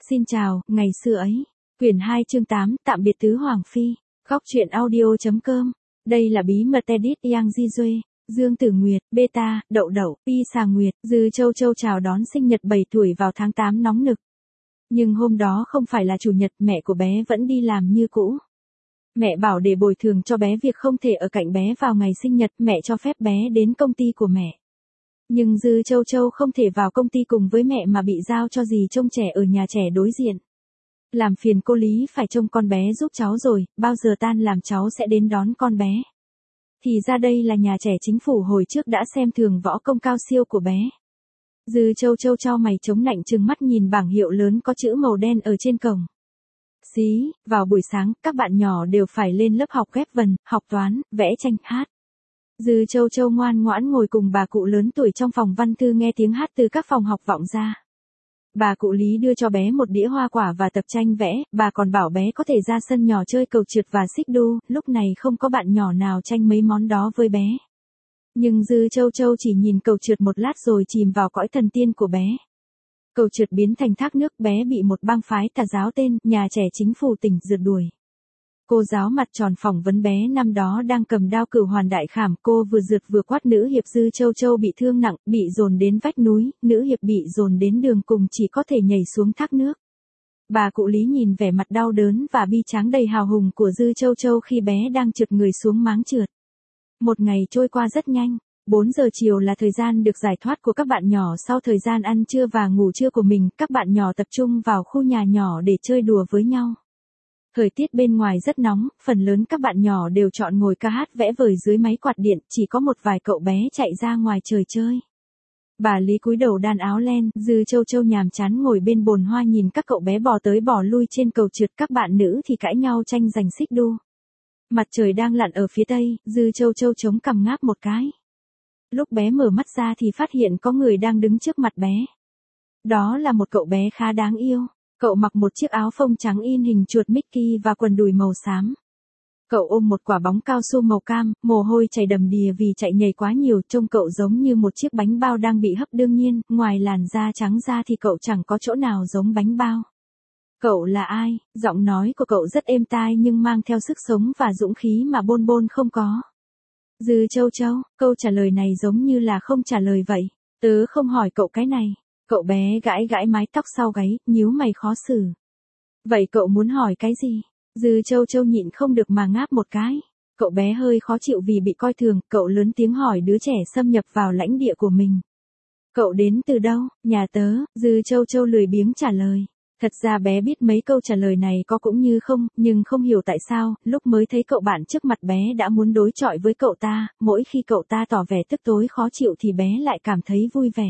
Xin chào, ngày xưa ấy. Quyển 2 chương 8, tạm biệt tứ hoàng phi. Góc truyện audio.com. Đây là bí mật edit Yang Di Duê, Dương Tử Nguyệt, Beta, Đậu Đậu, Pi Xà Nguyệt, Dư Châu Châu chào đón sinh nhật 7 tuổi vào tháng 8 nóng nực. Nhưng hôm đó không phải là chủ nhật, mẹ của bé vẫn đi làm như cũ. Mẹ bảo để bồi thường cho bé việc không thể ở cạnh bé vào ngày sinh nhật, mẹ cho phép bé đến công ty của mẹ. Nhưng Dư Châu Châu không thể vào công ty cùng với mẹ mà bị giao cho dì trông trẻ ở nhà trẻ đối diện. Làm phiền cô Lý phải trông con bé giúp cháu rồi, bao giờ tan làm cháu sẽ đến đón con bé. Thì ra đây là nhà trẻ chính phủ hồi trước đã xem thường võ công cao siêu của bé. Dư Châu Châu chau mày chống nạnh trừng mắt nhìn bảng hiệu lớn có chữ màu đen ở trên cổng. Xí, vào buổi sáng, các bạn nhỏ đều phải lên lớp học ghép vần, học toán, vẽ tranh, hát. Dư Châu Châu ngoan ngoãn ngồi cùng bà cụ lớn tuổi trong phòng văn thư nghe tiếng hát từ các phòng học vọng ra. Bà cụ Lý đưa cho bé một đĩa hoa quả và tập tranh vẽ, bà còn bảo bé có thể ra sân nhỏ chơi cầu trượt và xích đu, lúc này không có bạn nhỏ nào tranh mấy món đó với bé. Nhưng Dư Châu Châu chỉ nhìn cầu trượt một lát rồi chìm vào cõi thần tiên của bé. Cầu trượt biến thành thác nước, bé bị một bang phái tà giáo tên nhà trẻ chính phủ tỉnh rượt đuổi. Cô giáo mặt tròn phỏng vấn bé năm đó đang cầm đao Cửu Hoàn Đại Khảm, cô vừa rượt vừa quát nữ hiệp. Dư Châu Châu bị thương nặng, bị dồn đến vách núi, nữ hiệp bị dồn đến đường cùng chỉ có thể nhảy xuống thác nước. Bà cụ Lý nhìn vẻ mặt đau đớn và bi tráng đầy hào hùng của Dư Châu Châu khi bé đang trượt người xuống máng trượt. Một ngày trôi qua rất nhanh. 4 giờ chiều là thời gian được giải thoát của các bạn nhỏ sau thời gian ăn trưa và ngủ trưa của mình. Các bạn nhỏ tập trung vào khu nhà nhỏ để chơi đùa với nhau. Thời tiết bên ngoài rất nóng, phần lớn các bạn nhỏ đều chọn ngồi ca hát vẽ vời dưới máy quạt điện, chỉ có một vài cậu bé chạy ra ngoài trời chơi. Bà Lý cúi đầu đan áo len, Dư Châu Châu nhàm chán ngồi bên bồn hoa nhìn các cậu bé bò tới bò lui trên cầu trượt, các bạn nữ thì cãi nhau tranh giành xích đu. Mặt trời đang lặn ở phía tây, Dư Châu Châu chống cằm ngáp một cái. Lúc bé mở mắt ra thì phát hiện có người đang đứng trước mặt bé. Đó là một cậu bé khá đáng yêu. Cậu mặc một chiếc áo phông trắng in hình chuột Mickey và quần đùi màu xám. Cậu ôm một quả bóng cao su màu cam, mồ hôi chảy đầm đìa vì chạy nhảy quá nhiều, trông cậu giống như một chiếc bánh bao đang bị hấp. Đương nhiên, ngoài làn da trắng ra thì cậu chẳng có chỗ nào giống bánh bao. Cậu là ai? Giọng nói của cậu rất êm tai nhưng mang theo sức sống và dũng khí mà Bôn Bôn không có. Dư Châu Châu, câu trả lời này giống như là không trả lời vậy. Tớ không hỏi cậu cái này. Cậu bé gãi gãi mái tóc sau gáy, nhíu mày khó xử. Vậy cậu muốn hỏi cái gì? Dư Châu Châu nhịn không được mà ngáp một cái. Cậu bé hơi khó chịu vì bị coi thường, cậu lớn tiếng hỏi đứa trẻ xâm nhập vào lãnh địa của mình. Cậu đến từ đâu? Nhà tớ. Dư Châu Châu lười biếng trả lời. Thật ra bé biết mấy câu trả lời này có cũng như không, nhưng không hiểu tại sao, lúc mới thấy cậu bạn trước mặt bé đã muốn đối chọi với cậu ta, mỗi khi cậu ta tỏ vẻ tức tối khó chịu thì bé lại cảm thấy vui vẻ.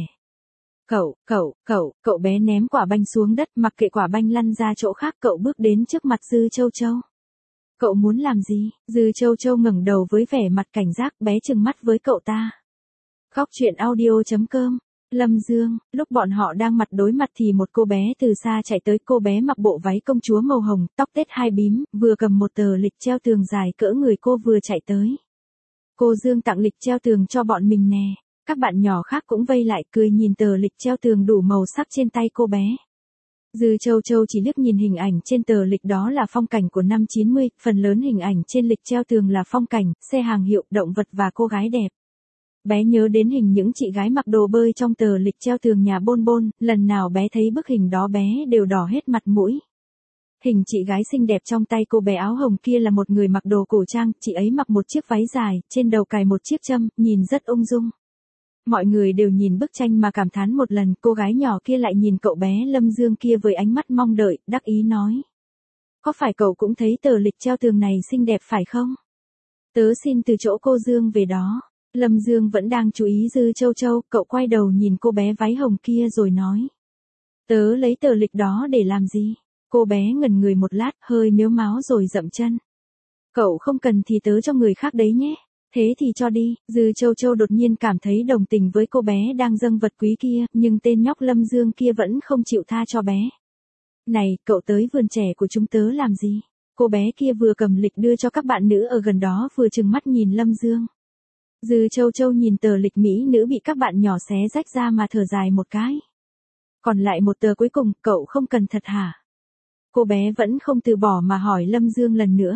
Cậu bé ném quả banh xuống đất, mặc kệ quả banh lăn ra chỗ khác, cậu bước đến trước mặt Dư Châu Châu. Cậu muốn làm gì? Dư Châu Châu ngẩng đầu với vẻ mặt cảnh giác, bé trừng mắt với cậu ta. Góc truyện audio.com. Lâm Dương, lúc bọn họ đang mặt đối mặt thì một cô bé từ xa chạy tới, cô bé mặc bộ váy công chúa màu hồng, tóc tết hai bím, vừa cầm một tờ lịch treo tường dài cỡ người cô vừa chạy tới. Cô Dương tặng lịch treo tường cho bọn mình nè. Các bạn nhỏ khác cũng vây lại cười nhìn tờ lịch treo tường đủ màu sắc trên tay cô bé. Dư Châu Châu chỉ liếc nhìn hình ảnh trên tờ lịch, đó là phong cảnh của năm 90, phần lớn hình ảnh trên lịch treo tường là phong cảnh, xe hàng hiệu, động vật và cô gái đẹp. Bé nhớ đến hình những chị gái mặc đồ bơi trong tờ lịch treo tường nhà Bôn Bôn, lần nào bé thấy bức hình đó bé đều đỏ hết mặt mũi. Hình chị gái xinh đẹp trong tay cô bé áo hồng kia là một người mặc đồ cổ trang, chị ấy mặc một chiếc váy dài, trên đầu cài một chiếc châm, nhìn rất ung dung. Mọi người đều nhìn bức tranh mà cảm thán một lần, cô gái nhỏ kia lại nhìn cậu bé Lâm Dương kia với ánh mắt mong đợi, đắc ý nói. Có phải cậu cũng thấy tờ lịch treo tường này xinh đẹp phải không? Tớ xin từ chỗ cô Dương về đó. Lâm Dương vẫn đang chú ý Dư Châu Châu, cậu quay đầu nhìn cô bé váy hồng kia rồi nói. Tớ lấy tờ lịch đó để làm gì? Cô bé ngẩn người một lát, hơi mếu máo rồi dậm chân. Cậu không cần thì tớ cho người khác đấy nhé. Thế thì cho đi. Dư Châu Châu đột nhiên cảm thấy đồng tình với cô bé đang dâng vật quý kia, nhưng tên nhóc Lâm Dương kia vẫn không chịu tha cho bé. Này, cậu tới vườn trẻ của chúng tớ làm gì? Cô bé kia vừa cầm lịch đưa cho các bạn nữ ở gần đó vừa trừng mắt nhìn Lâm Dương. Dư Châu Châu nhìn tờ lịch mỹ nữ bị các bạn nhỏ xé rách ra mà thở dài một cái. Còn lại một tờ cuối cùng, cậu không cần thật hả? Cô bé vẫn không từ bỏ mà hỏi Lâm Dương lần nữa.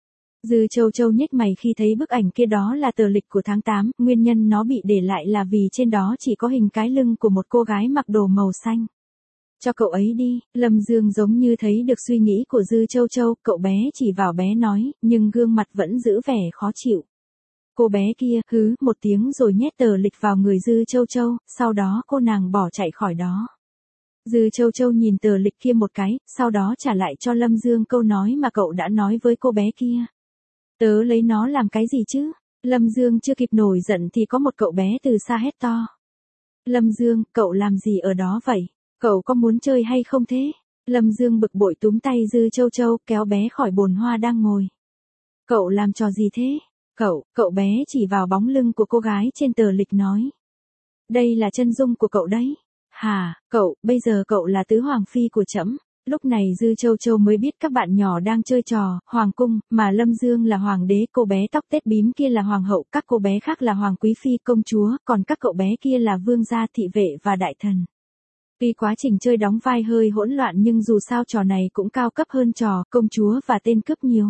Dư Châu Châu nhếch mày khi thấy bức ảnh kia, đó là tờ lịch của tháng 8, nguyên nhân nó bị để lại là vì trên đó chỉ có hình cái lưng của một cô gái mặc đồ màu xanh. Cho cậu ấy đi, Lâm Dương giống như thấy được suy nghĩ của Dư Châu Châu, cậu bé chỉ vào bé nói, nhưng gương mặt vẫn giữ vẻ khó chịu. Cô bé kia, hứ, một tiếng rồi nhét tờ lịch vào người Dư Châu Châu, sau đó cô nàng bỏ chạy khỏi đó. Dư Châu Châu nhìn tờ lịch kia một cái, sau đó trả lại cho Lâm Dương câu nói mà cậu đã nói với cô bé kia. Tớ lấy nó làm cái gì chứ? Lâm Dương chưa kịp nổi giận thì có một cậu bé từ xa hét to. Lâm Dương, cậu làm gì ở đó vậy? Cậu có muốn chơi hay không thế? Lâm Dương bực bội túm tay Dư Châu Châu kéo bé khỏi bồn hoa đang ngồi. Cậu làm trò gì thế? Cậu bé chỉ vào bóng lưng của cô gái trên tờ lịch nói. Đây là chân dung của cậu đấy. Hả, bây giờ cậu là tứ hoàng phi của trẫm. Lúc này Dư Châu Châu mới biết các bạn nhỏ đang chơi trò hoàng cung, mà Lâm Dương là hoàng đế, cô bé tóc tết bím kia là hoàng hậu, các cô bé khác là hoàng quý phi, công chúa, còn các cậu bé kia là vương gia, thị vệ và đại thần. Tuy quá trình chơi đóng vai hơi hỗn loạn nhưng dù sao trò này cũng cao cấp hơn trò công chúa và tên cướp nhiều.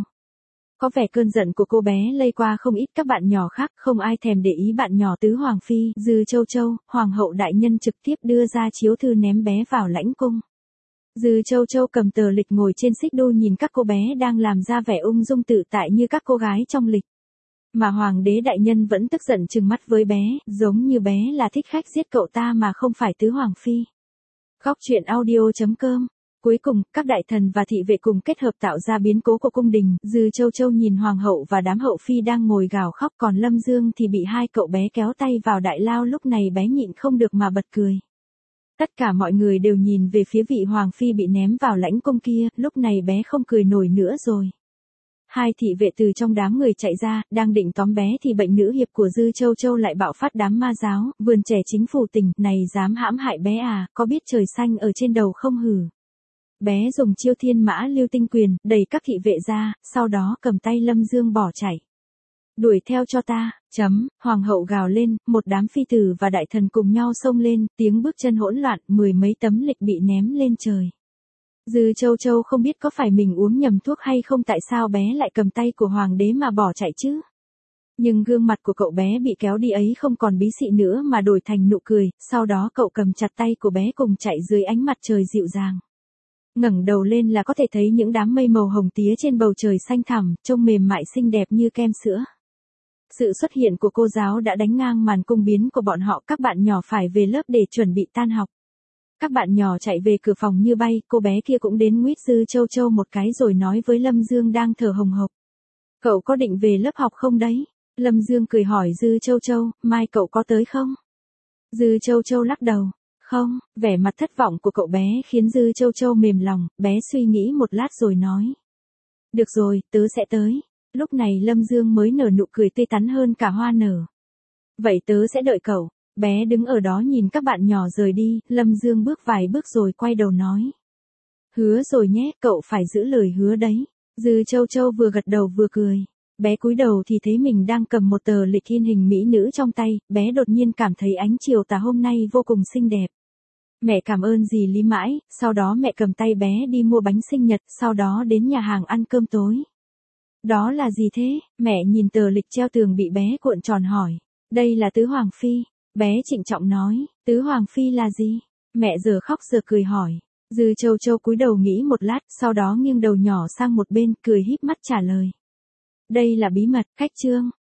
Có vẻ cơn giận của cô bé lây qua không ít các bạn nhỏ khác, không ai thèm để ý bạn nhỏ tứ hoàng phi, Dư Châu Châu, hoàng hậu đại nhân trực tiếp đưa ra chiếu thư ném bé vào lãnh cung. Dư Châu Châu cầm tờ lịch ngồi trên xích đu nhìn các cô bé đang làm ra vẻ ung dung tự tại như các cô gái trong lịch. Mà hoàng đế đại nhân vẫn tức giận trừng mắt với bé, giống như bé là thích khách giết cậu ta mà không phải tứ hoàng phi. Góc truyện audio.com. Cuối cùng, các đại thần và thị vệ cùng kết hợp tạo ra biến cố của cung đình. Dư Châu Châu nhìn hoàng hậu và đám hậu phi đang ngồi gào khóc, còn Lâm Dương thì bị hai cậu bé kéo tay vào đại lao. Lúc này bé nhịn không được mà bật cười. Tất cả mọi người đều nhìn về phía vị hoàng phi bị ném vào lãnh cung kia, lúc này bé không cười nổi nữa rồi. Hai thị vệ từ trong đám người chạy ra, đang định tóm bé thì bệnh nữ hiệp của Dư Châu Châu lại bạo phát đám ma giáo, vườn trẻ chính phủ tỉnh, này dám hãm hại bé à, có biết trời xanh ở trên đầu không hử? Bé dùng chiêu thiên mã lưu tinh quyền, đẩy các thị vệ ra, sau đó cầm tay Lâm Dương bỏ chạy. Đuổi theo cho ta, hoàng hậu gào lên, một đám phi tử và đại thần cùng nhau xông lên, tiếng bước chân hỗn loạn, 10 mấy tấm lịch bị ném lên trời. Dư Châu Châu không biết có phải mình uống nhầm thuốc hay không, tại sao bé lại cầm tay của hoàng đế mà bỏ chạy chứ? Nhưng gương mặt của cậu bé bị kéo đi ấy không còn bí xị nữa mà đổi thành nụ cười, sau đó cậu cầm chặt tay của bé cùng chạy dưới ánh mặt trời dịu dàng. Ngẩng đầu lên là có thể thấy những đám mây màu hồng tía trên bầu trời xanh thẳm, trông mềm mại xinh đẹp như kem sữa. Sự xuất hiện của cô giáo đã đánh ngang màn cung biến của bọn họ, các bạn nhỏ phải về lớp để chuẩn bị tan học. Các bạn nhỏ chạy về cửa phòng như bay, cô bé kia cũng đến nguýt Dư Châu Châu một cái rồi nói với Lâm Dương đang thở hồng hộc. Cậu có định về lớp học không đấy? Lâm Dương cười hỏi Dư Châu Châu, mai cậu có tới không? Dư Châu Châu lắc đầu. Không, vẻ mặt thất vọng của cậu bé khiến Dư Châu Châu mềm lòng, bé suy nghĩ một lát rồi nói. Được rồi, tớ sẽ tới. Lúc này Lâm Dương mới nở nụ cười tươi tắn hơn cả hoa nở. Vậy tớ sẽ đợi cậu. Bé đứng ở đó nhìn các bạn nhỏ rời đi, Lâm Dương bước vài bước rồi quay đầu nói. Hứa rồi nhé, cậu phải giữ lời hứa đấy. Dư Châu Châu vừa gật đầu vừa cười. Bé cúi đầu thì thấy mình đang cầm một tờ lịch in hình mỹ nữ trong tay, bé đột nhiên cảm thấy ánh chiều tà hôm nay vô cùng xinh đẹp. Mẹ cảm ơn dì Lý mãi, sau đó mẹ cầm tay bé đi mua bánh sinh nhật, sau đó đến nhà hàng ăn cơm tối. Đó là gì thế? Mẹ nhìn tờ lịch treo tường bị bé cuộn tròn hỏi. Đây là tứ hoàng phi. Bé trịnh trọng nói, tứ hoàng phi là gì? Mẹ giờ khóc giờ cười hỏi. Dư Châu Châu cúi đầu nghĩ một lát, sau đó nghiêng đầu nhỏ sang một bên, cười híp mắt trả lời. Đây là bí mật, khách trương.